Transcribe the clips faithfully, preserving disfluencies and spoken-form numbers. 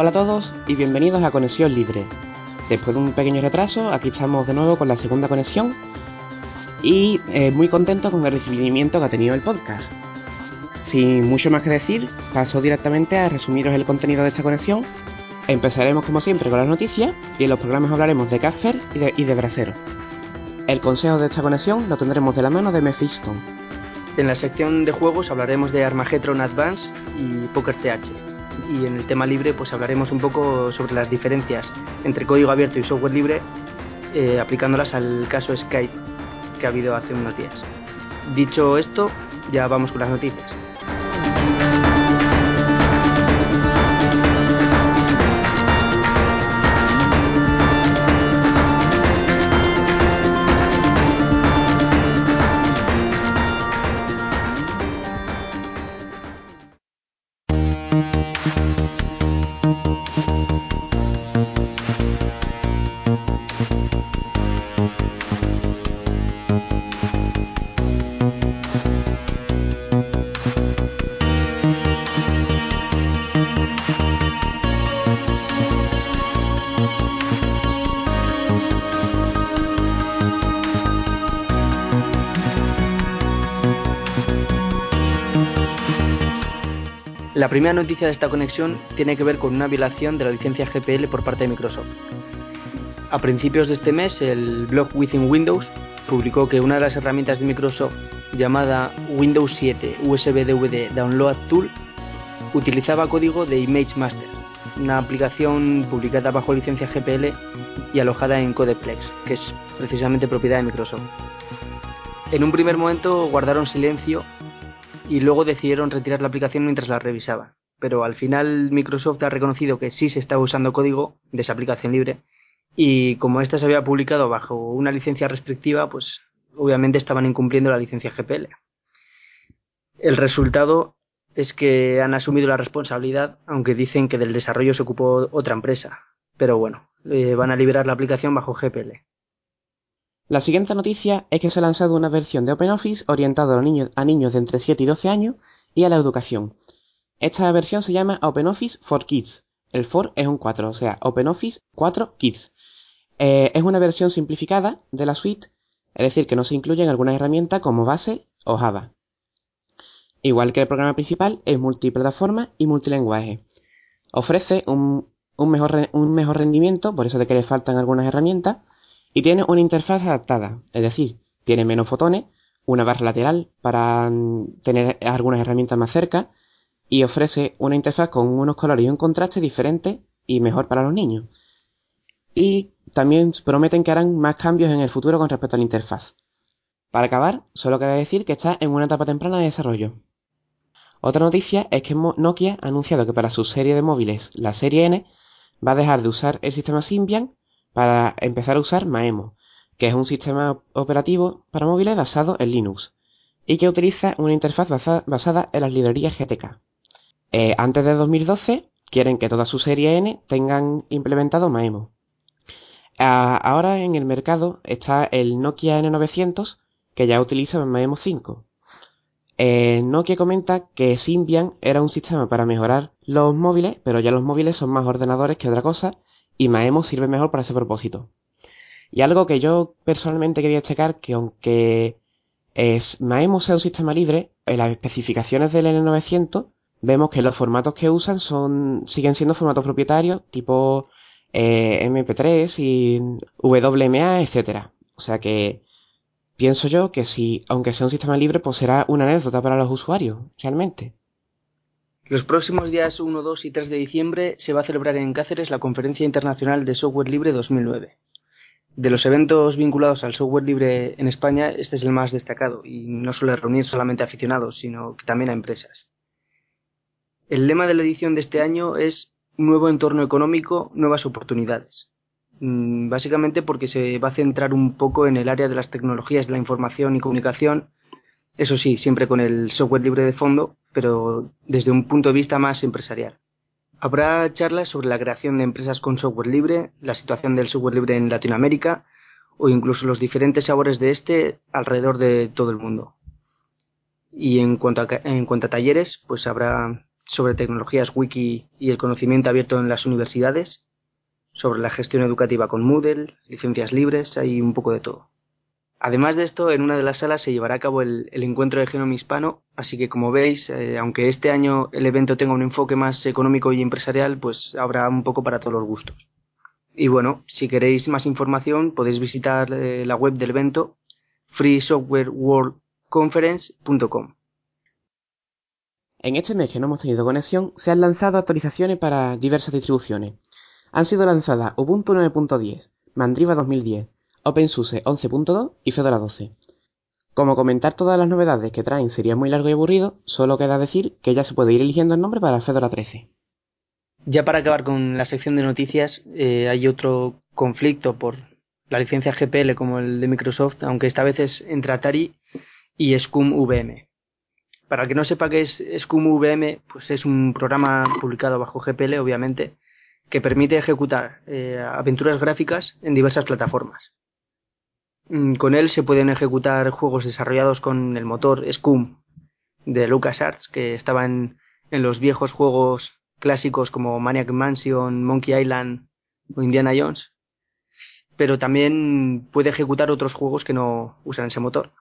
Hola a todos y bienvenidos a Conexión Libre. Después de un pequeño retraso, aquí estamos de nuevo con la segunda conexión y eh, muy contento con el recibimiento que ha tenido el podcast. Sin mucho más que decir, paso directamente a resumiros el contenido de esta conexión. Empezaremos como siempre con las noticias y en los programas hablaremos de Casper y de, y de Brasero. El consejo de esta conexión lo tendremos de la mano de Mephisto. En la sección de juegos hablaremos de Armageddon Advance y Poker T H. Y en el tema libre pues hablaremos un poco sobre las diferencias entre código abierto y software libre, eh, aplicándolas al caso Skype que ha habido hace unos días. Dicho esto, ya vamos con las noticias. La primera noticia de esta conexión tiene que ver con una violación de la licencia G P L por parte de Microsoft. A principios de este mes, el blog Within Windows publicó que una de las herramientas de Microsoft, llamada Windows siete U S B D V D Download Tool, utilizaba código de ImageMaster, una aplicación publicada bajo licencia G P L y alojada en Codeplex, que es precisamente propiedad de Microsoft. En un primer momento guardaron silencio y luego decidieron retirar la aplicación mientras la revisaban. Pero al final Microsoft ha reconocido que sí se estaba usando código de esa aplicación libre y como esta se había publicado bajo una licencia restrictiva, pues obviamente estaban incumpliendo la licencia G P L. El resultado es que han asumido la responsabilidad, aunque dicen que del desarrollo se ocupó otra empresa. Pero bueno, eh, van a liberar la aplicación bajo G P L. La siguiente noticia es que se ha lanzado una versión de OpenOffice orientada a niños, a niños de entre siete y doce años y a la educación. Esta versión se llama OpenOffice for Kids. El for es un cuatro, o sea, OpenOffice cuatro Kids. Eh, es una versión simplificada de la suite, es decir, que no se incluyen algunas herramientas como Base o Java. Igual que el programa principal, es multiplataforma y multilingüe. Ofrece un, un, mejor, un mejor rendimiento, por eso de que le faltan algunas herramientas, y tiene una interfaz adaptada, es decir, tiene menos botones, una barra lateral para tener algunas herramientas más cerca, y ofrece una interfaz con unos colores y un contraste diferente y mejor para los niños. Y también prometen que harán más cambios en el futuro con respecto a la interfaz. Para acabar, solo queda decir que está en una etapa temprana de desarrollo. Otra noticia es que Nokia ha anunciado que para su serie de móviles, la serie N, va a dejar de usar el sistema Symbian para empezar a usar Maemo, que es un sistema operativo para móviles basado en Linux y que utiliza una interfaz basa, basada en las librerías G T K. Eh, antes de dos mil doce quieren que toda su serie N tengan implementado Maemo. Ah, ahora en el mercado está el Nokia N novecientos que ya utiliza Maemo cinco. Eh, Nokia comenta que Symbian era un sistema para mejorar los móviles, pero ya los móviles son más ordenadores que otra cosa y Maemo sirve mejor para ese propósito. Y algo que yo personalmente quería destacar, que aunque es, Maemo sea un sistema libre, en las especificaciones del N novecientos vemos que los formatos que usan son siguen siendo formatos propietarios tipo eh, eme pe tres y doble u eme a, etcétera. O sea que pienso yo que si, aunque sea un sistema libre, pues será una anécdota para los usuarios, realmente. Los próximos días uno, dos y tres de diciembre se va a celebrar en Cáceres la Conferencia Internacional de Software Libre dos mil nueve. De los eventos vinculados al software libre en España, este es el más destacado y no suele reunir solamente a aficionados, sino que también a empresas. El lema de la edición de este año es Nuevo entorno económico, nuevas oportunidades. Básicamente porque se va a centrar un poco en el área de las tecnologías de la información y comunicación, eso sí, siempre con el software libre de fondo, pero desde un punto de vista más empresarial. Habrá charlas sobre la creación de empresas con software libre, la situación del software libre en Latinoamérica o incluso los diferentes sabores de este alrededor de todo el mundo. Y en cuanto a, en cuanto a talleres, pues habrá sobre tecnologías wiki y el conocimiento abierto en las universidades, sobre la gestión educativa con Moodle, licencias libres, hay un poco de todo. Además de esto, en una de las salas se llevará a cabo el, el encuentro de Genome Hispano, así que como veis, eh, aunque este año el evento tenga un enfoque más económico y empresarial, pues habrá un poco para todos los gustos. Y bueno, si queréis más información podéis visitar eh, la web del evento free software world conference punto com. En este mes que no hemos tenido conexión, se han lanzado actualizaciones para diversas distribuciones. Han sido lanzadas Ubuntu nueve punto diez, Mandriva dos mil diez, OpenSUSE once punto dos y Fedora doce. Como comentar todas las novedades que traen sería muy largo y aburrido, solo queda decir que ya se puede ir eligiendo el nombre para Fedora trece. Ya para acabar con la sección de noticias, eh, hay otro conflicto por la licencia G P L como el de Microsoft, aunque esta vez es entre Atari y ScumVM. Para el que no sepa qué es ScumVM, pues es un programa publicado bajo G P L, obviamente, que permite ejecutar eh, aventuras gráficas en diversas plataformas. Con él se pueden ejecutar juegos desarrollados con el motor Scum de LucasArts, que estaba en, en los viejos juegos clásicos como Maniac Mansion, Monkey Island o Indiana Jones, pero también puede ejecutar otros juegos que no usan ese motor.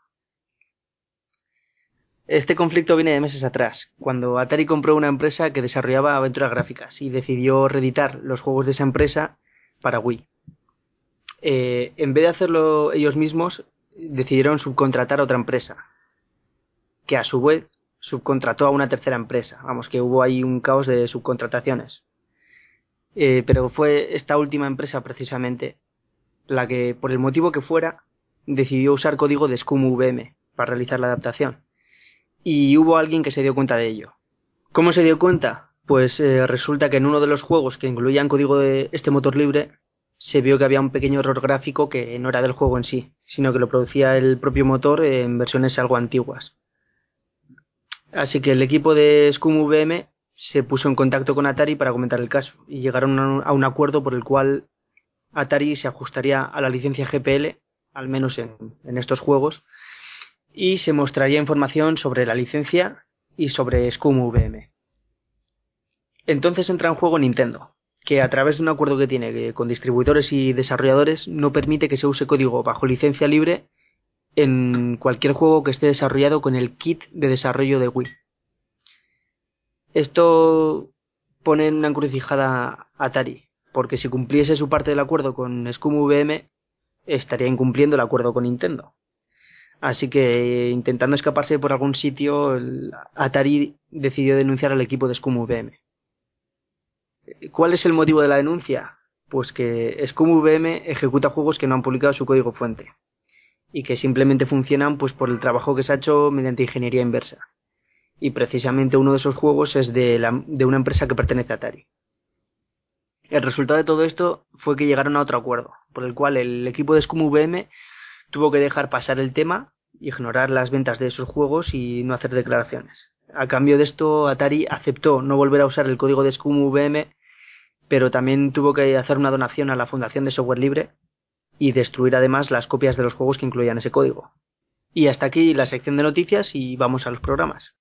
Este conflicto viene de meses atrás, cuando Atari compró una empresa que desarrollaba aventuras gráficas y decidió reeditar los juegos de esa empresa para Wii. Eh, en vez de hacerlo ellos mismos, decidieron subcontratar a otra empresa, que a su vez subcontrató a una tercera empresa. Vamos, que hubo ahí un caos de subcontrataciones. Eh, pero fue esta última empresa precisamente la que, por el motivo que fuera, decidió usar código de ScumVM para realizar la adaptación. Y hubo alguien que se dio cuenta de ello. ¿Cómo se dio cuenta? Pues eh, resulta que en uno de los juegos que incluían código de este motor libre se vio que había un pequeño error gráfico que no era del juego en sí, sino que lo producía el propio motor en versiones algo antiguas. Así que el equipo de ScumVM se puso en contacto con Atari para comentar el caso y llegaron a un acuerdo por el cual Atari se ajustaría a la licencia G P L, al menos en, en estos juegos, y se mostraría información sobre la licencia y sobre ScumVM. Entonces entra en juego Nintendo, que a través de un acuerdo que tiene con distribuidores y desarrolladores no permite que se use código bajo licencia libre en cualquier juego que esté desarrollado con el kit de desarrollo de Wii. Esto pone en una encrucijada a Atari, porque si cumpliese su parte del acuerdo con ScumVM, estaría incumpliendo el acuerdo con Nintendo. Así que, intentando escaparse por algún sitio, Atari decidió denunciar al equipo de ScumVM. ¿Cuál es el motivo de la denuncia? Pues que ScumVM ejecuta juegos que no han publicado su código fuente y que simplemente funcionan pues por el trabajo que se ha hecho mediante ingeniería inversa. Y precisamente uno de esos juegos es de, la, de una empresa que pertenece a Atari. El resultado de todo esto fue que llegaron a otro acuerdo, por el cual el equipo de ScumVM tuvo que dejar pasar el tema, ignorar las ventas de esos juegos y no hacer declaraciones. A cambio de esto, Atari aceptó no volver a usar el código de ScumVM, pero también tuvo que hacer una donación a la Fundación de Software Libre y destruir además las copias de los juegos que incluían ese código. Y hasta aquí la sección de noticias y vamos a los programas.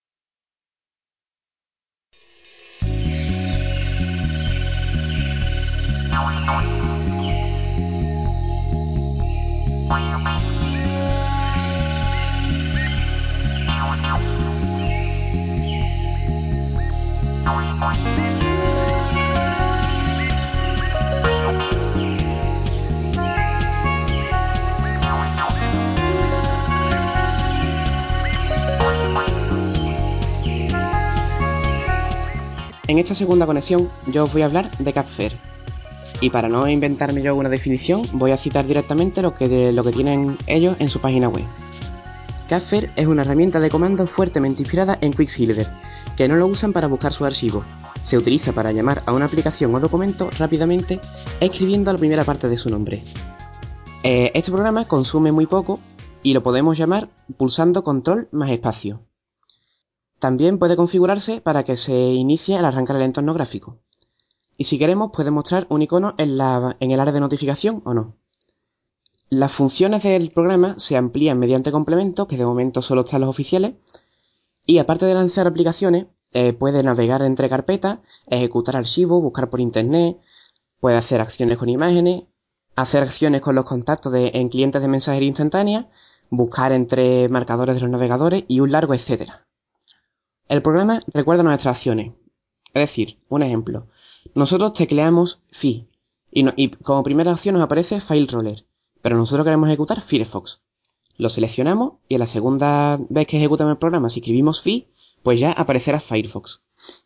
En esta segunda conexión yo os voy a hablar de Capfer. Y para no inventarme yo una definición, voy a citar directamente lo que, de, lo que tienen ellos en su página web. Capfer es una herramienta de comando fuertemente inspirada en Quicksilver, que no lo usan para buscar sus archivos. Se utiliza para llamar a una aplicación o documento rápidamente escribiendo la primera parte de su nombre. Eh, este programa consume muy poco y lo podemos llamar pulsando control más espacio. También puede configurarse para que se inicie al arrancar el entorno gráfico. Y si queremos puede mostrar un icono en, la, en el área de notificación o no. Las funciones del programa se amplían mediante complementos, que de momento solo están los oficiales, y aparte de lanzar aplicaciones, eh, puede navegar entre carpetas, ejecutar archivos, buscar por internet, puede hacer acciones con imágenes, hacer acciones con los contactos de, en clientes de mensajería instantánea, buscar entre marcadores de los navegadores y un largo etcétera. El programa recuerda nuestras acciones. Es decir, un ejemplo. Nosotros tecleamos Fi y, no, y como primera opción nos aparece FileRoller, pero nosotros queremos ejecutar Firefox. Lo seleccionamos y en la segunda vez que ejecutamos el programa, si escribimos Fi, pues ya aparecerá Firefox.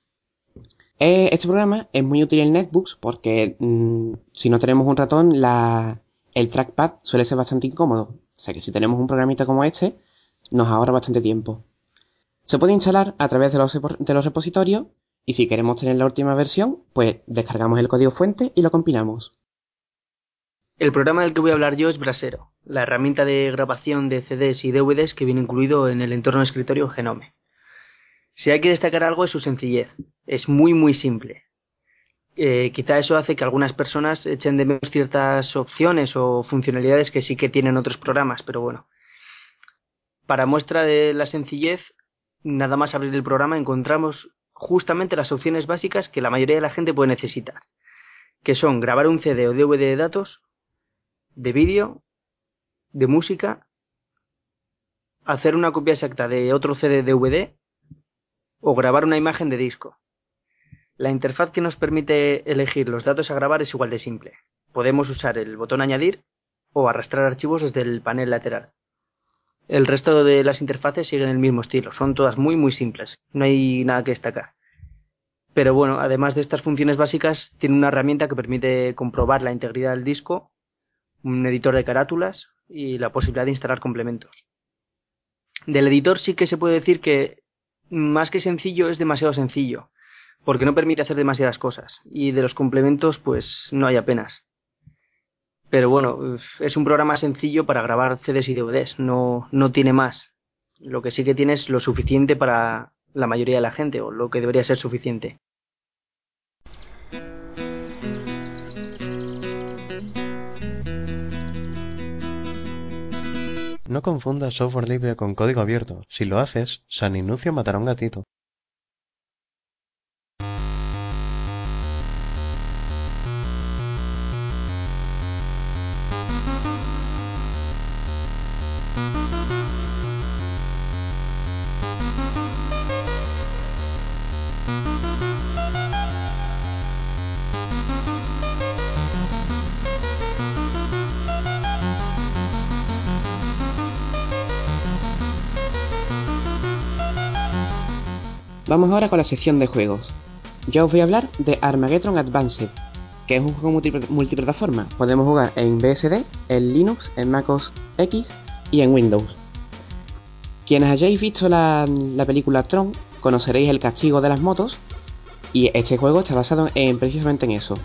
Este programa es muy útil en netbooks porque mmm, si no tenemos un ratón, la, el trackpad suele ser bastante incómodo. O sea que si tenemos un programita como este, nos ahorra bastante tiempo. Se puede instalar a través de los, de los repositorios y si queremos tener la última versión, pues descargamos el código fuente y lo compilamos. El programa del que voy a hablar yo es Brasero, la herramienta de grabación de C Ds y D V Ds que viene incluido en el entorno de escritorio Genome. Si hay que destacar algo es su sencillez. Es muy muy simple. Eh, quizá eso hace que algunas personas echen de menos ciertas opciones o funcionalidades que sí que tienen otros programas, pero bueno. Para muestra de la sencillez, nada más abrir el programa encontramos justamente las opciones básicas que la mayoría de la gente puede necesitar, que son grabar un C D o D V D de datos, de vídeo, de música, hacer una copia exacta de otro C D D V D o grabar una imagen de disco. La interfaz que nos permite elegir los datos a grabar es igual de simple. Podemos usar el botón añadir o arrastrar archivos desde el panel lateral. El resto de las interfaces siguen el mismo estilo, son todas muy muy simples, no hay nada que destacar. Pero bueno, además de estas funciones básicas, tiene una herramienta que permite comprobar la integridad del disco, un editor de carátulas y la posibilidad de instalar complementos. Del editor sí que se puede decir que más que sencillo es demasiado sencillo, porque no permite hacer demasiadas cosas, y de los complementos pues no hay apenas. Pero bueno, es un programa sencillo para grabar C Ds y D V Ds, no, no tiene más. Lo que sí que tiene es lo suficiente para la mayoría de la gente, o lo que debería ser suficiente. No confundas software libre con código abierto. Si lo haces, San Inucio matará a un gatito. Vamos ahora con la sección de juegos. Yo os voy a hablar de Armageddon Advanced, que es un juego multiplataforma. Podemos jugar en B S D, en Linux, en MacOS X y en Windows. Quienes hayáis visto la, la película Tron, conoceréis el castigo de las motos, y este juego está basado en, precisamente en eso.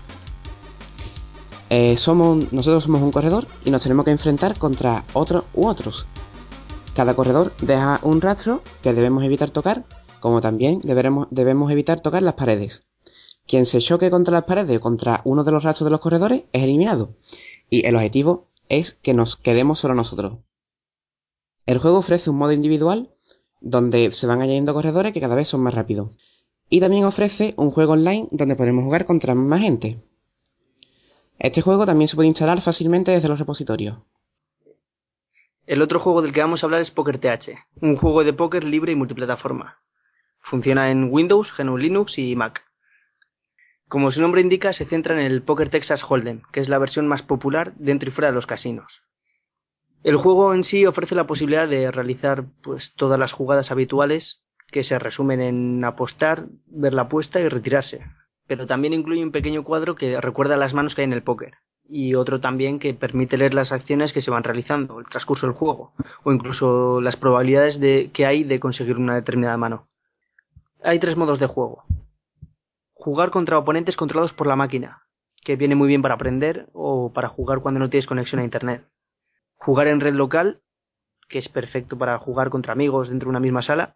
Eh, somos, nosotros somos un corredor y nos tenemos que enfrentar contra otros u otros. Cada corredor deja un rastro que debemos evitar tocar, como también deberemos, debemos evitar tocar las paredes. Quien se choque contra las paredes o contra uno de los rastros de los corredores es eliminado, y el objetivo es que nos quedemos solo nosotros. El juego ofrece un modo individual donde se van añadiendo corredores que cada vez son más rápidos. Y también ofrece un juego online donde podremos jugar contra más gente. Este juego también se puede instalar fácilmente desde los repositorios. El otro juego del que vamos a hablar es Poker T H, un juego de póker libre y multiplataforma. Funciona en Windows, G N U Linux y Mac. Como su nombre indica, se centra en el Poker Texas Hold'em, que es la versión más popular dentro y fuera de los casinos. El juego en sí ofrece la posibilidad de realizar pues, todas las jugadas habituales que se resumen en apostar, ver la apuesta y retirarse. Pero también incluye un pequeño cuadro que recuerda las manos que hay en el póker y otro también que permite leer las acciones que se van realizando, el transcurso del juego o incluso las probabilidades de, que hay de conseguir una determinada mano. Hay tres modos de juego. Jugar contra oponentes controlados por la máquina, que viene muy bien para aprender o para jugar cuando no tienes conexión a internet. Jugar en red local, que es perfecto para jugar contra amigos dentro de una misma sala.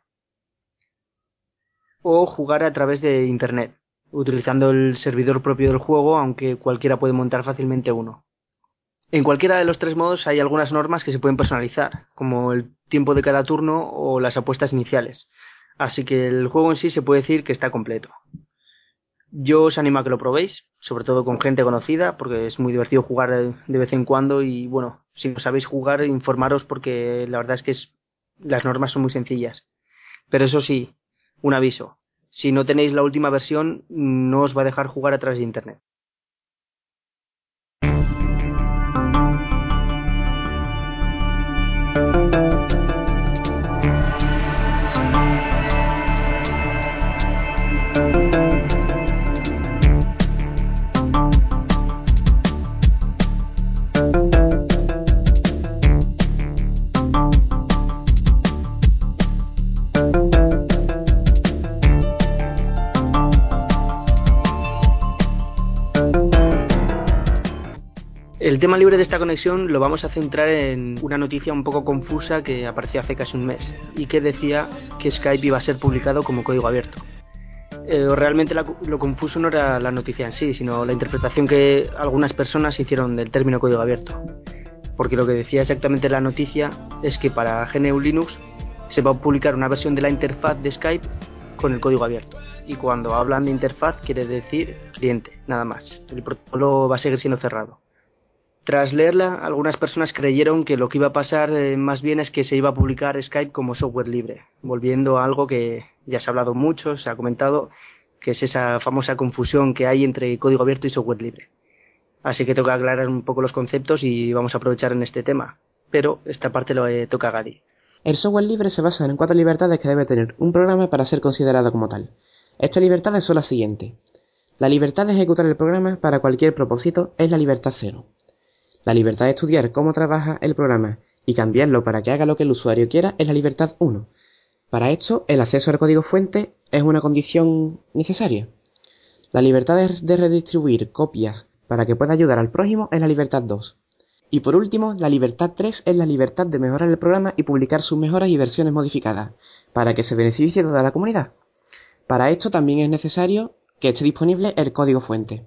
O jugar a través de internet, utilizando el servidor propio del juego, aunque cualquiera puede montar fácilmente uno. En cualquiera de los tres modos hay algunas normas que se pueden personalizar, como el tiempo de cada turno o las apuestas iniciales. Así que el juego en sí se puede decir que está completo. Yo os animo a que lo probéis, sobre todo con gente conocida, porque es muy divertido jugar de vez en cuando y bueno, si no sabéis jugar, informaros porque la verdad es que es, las normas son muy sencillas. Pero eso sí, un aviso, si no tenéis la última versión, no os va a dejar jugar a través de internet. El tema libre de esta conexión lo vamos a centrar en una noticia un poco confusa que apareció hace casi un mes y que decía que Skype iba a ser publicado como código abierto. Eh, realmente la, lo confuso no era la noticia en sí, sino la interpretación que algunas personas hicieron del término código abierto. Porque lo que decía exactamente la noticia es que para G N U Linux se va a publicar una versión de la interfaz de Skype con el código abierto. Y cuando hablan de interfaz quiere decir cliente, nada más. El protocolo va a seguir siendo cerrado. Tras leerla, algunas personas creyeron que lo que iba a pasar eh, más bien es que se iba a publicar Skype como software libre, volviendo a algo que ya se ha hablado mucho, se ha comentado, que es esa famosa confusión que hay entre código abierto y software libre. Así que toca aclarar un poco los conceptos y vamos a aprovechar en este tema, pero esta parte lo eh, toca a Gadi. El software libre se basa en cuatro libertades que debe tener un programa para ser considerado como tal. Estas libertades son las siguientes. La libertad de ejecutar el programa para cualquier propósito es la libertad cero. La libertad de estudiar cómo trabaja el programa y cambiarlo para que haga lo que el usuario quiera es la libertad uno. Para esto, el acceso al código fuente es una condición necesaria. La libertad de redistribuir copias para que pueda ayudar al prójimo es la libertad dos. Y por último, la libertad tres es la libertad de mejorar el programa y publicar sus mejoras y versiones modificadas, para que se beneficie toda la comunidad. Para esto también es necesario que esté disponible el código fuente.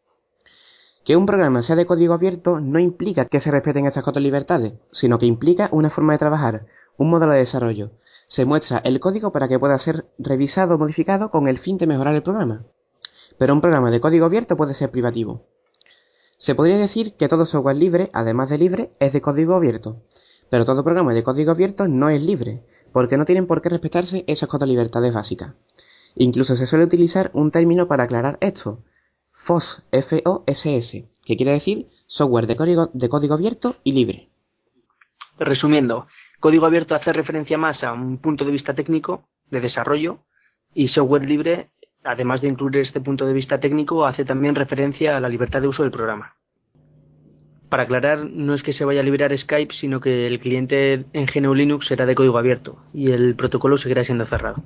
Que un programa sea de código abierto no implica que se respeten estas cuatro libertades, sino que implica una forma de trabajar, un modelo de desarrollo. Se muestra el código para que pueda ser revisado o modificado con el fin de mejorar el programa. Pero un programa de código abierto puede ser privativo. Se podría decir que todo software libre, además de libre, es de código abierto. Pero todo programa de código abierto no es libre, porque no tienen por qué respetarse esas cuatro libertades básicas. Incluso se suele utilizar un término para aclarar esto. F O S, F O S S, que quiere decir software de código, de código abierto y libre. Resumiendo, código abierto hace referencia más a un punto de vista técnico, de desarrollo, y software libre, además de incluir este punto de vista técnico, hace también referencia a la libertad de uso del programa. Para aclarar, no es que se vaya a liberar Skype, sino que el cliente en G N U Linux será de código abierto y el protocolo seguirá siendo cerrado.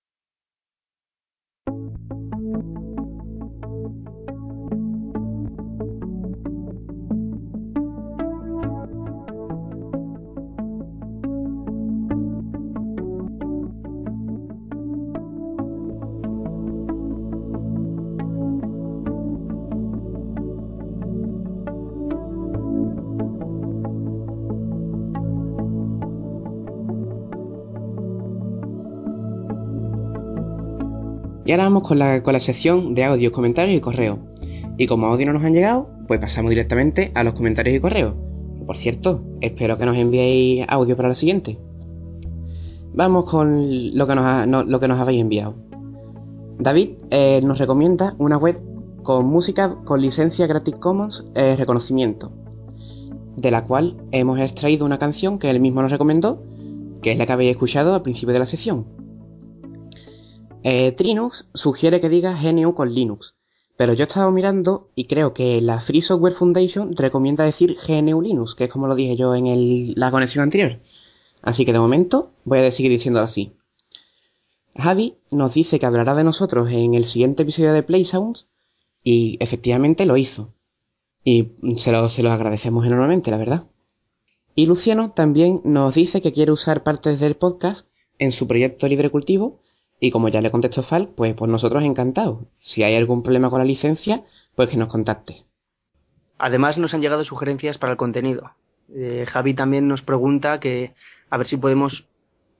Y ahora vamos con la, con la sección de audios, comentarios y correos. Y como audio no nos han llegado, pues pasamos directamente a los comentarios y correos. Por cierto, espero que nos enviéis audio para la siguiente. Vamos con lo que nos, ha, no, lo que nos habéis enviado. David eh, nos recomienda una web con música con licencia Creative Commons eh, reconocimiento, de la cual hemos extraído una canción que él mismo nos recomendó, que es la que habéis escuchado al principio de la sección. Eh, Trinux sugiere que diga G N U con Linux, pero yo he estado mirando y creo que la Free Software Foundation recomienda decir G N U Linux, que es como lo dije yo en el, la conexión anterior. Así que de momento voy a seguir diciéndolo así. Javi nos dice que hablará de nosotros en el siguiente episodio de Play Sounds y efectivamente lo hizo. Y se lo, se lo agradecemos enormemente, la verdad. Y Luciano también nos dice que quiere usar partes del podcast en su proyecto Libre Cultivo. Y como ya le contestó Fal, pues por nosotros encantados. Si hay algún problema con la licencia, pues que nos contacte. Además nos han llegado sugerencias para el contenido. Eh, Javi también nos pregunta que a ver si podemos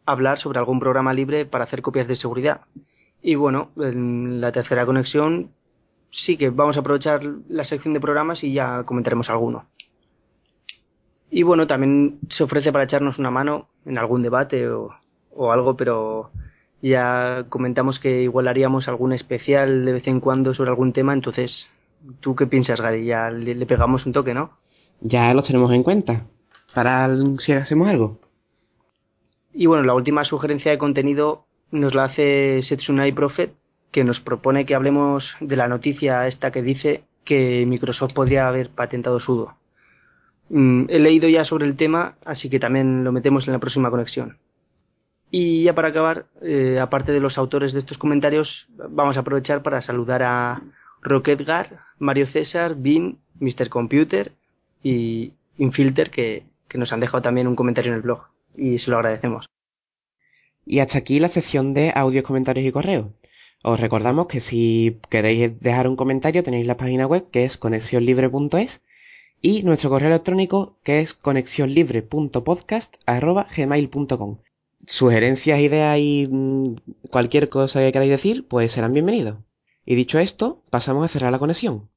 hablar sobre algún programa libre para hacer copias de seguridad. Y bueno, en la tercera conexión sí que vamos a aprovechar la sección de programas y ya comentaremos alguno. Y bueno, también se ofrece para echarnos una mano en algún debate o, o algo, pero ya comentamos que igual haríamos algún especial de vez en cuando sobre algún tema. Entonces, ¿tú qué piensas, Gary? Ya le, le pegamos un toque, ¿no? Ya los tenemos en cuenta para si hacemos algo. Y bueno, la última sugerencia de contenido nos la hace Setsunai Prophet, que nos propone que hablemos de la noticia esta que dice que Microsoft podría haber patentado sudo. Mm, he leído ya sobre el tema, así que también lo metemos en la próxima conexión. Y ya para acabar, eh, aparte de los autores de estos comentarios, vamos a aprovechar para saludar a Rocketgar, Mario César, Bin, mister Computer y Infilter, que, que nos han dejado también un comentario en el blog, y se lo agradecemos. Y hasta aquí la sección de audios, comentarios y correos. Os recordamos que si queréis dejar un comentario tenéis la página web que es conexión libre punto es y nuestro correo electrónico que es conexión libre punto podcast arroba gmail punto com. Sugerencias, ideas y mmm, cualquier cosa que queráis decir, pues serán bienvenidos. Y dicho esto, pasamos a cerrar la conexión.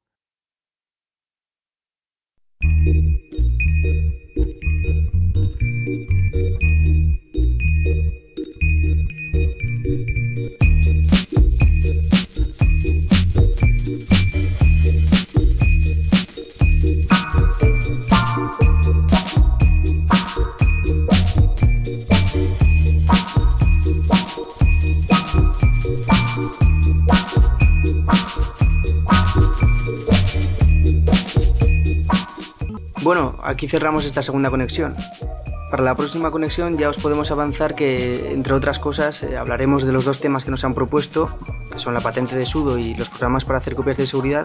Bueno, aquí cerramos esta segunda conexión. Para la próxima conexión ya os podemos avanzar que, entre otras cosas, eh, hablaremos de los dos temas que nos han propuesto, que son la patente de sudo y los programas para hacer copias de seguridad.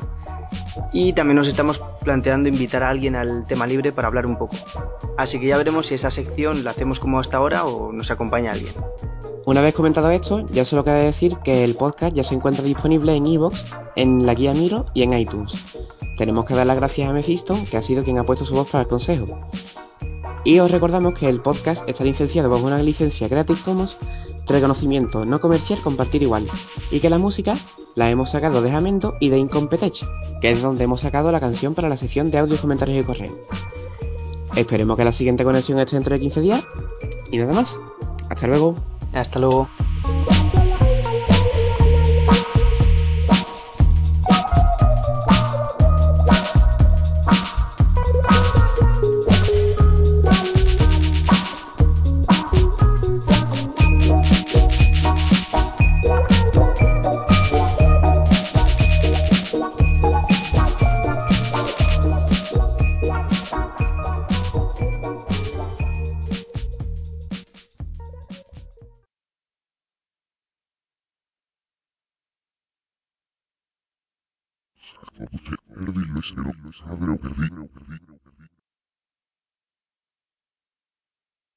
Y también nos estamos planteando invitar a alguien al tema libre para hablar un poco. Así que ya veremos si esa sección la hacemos como hasta ahora o nos acompaña alguien. Una vez comentado esto, ya solo queda decir que el podcast ya se encuentra disponible en iVoox, en la guía Miro y en iTunes. Tenemos que dar las gracias a Mephisto, que ha sido quien ha puesto su voz para el consejo. Y os recordamos que el podcast está licenciado bajo una licencia Creative Commons, reconocimiento no comercial compartir igual, y que la música la hemos sacado de Jamendo y de Incompetech, que es donde hemos sacado la canción para la sección de audios, comentarios y correo. Esperemos que la siguiente conexión esté dentro de quince días, y nada más. Hasta luego. Hasta luego. Perdi lo espero, padre, perdí.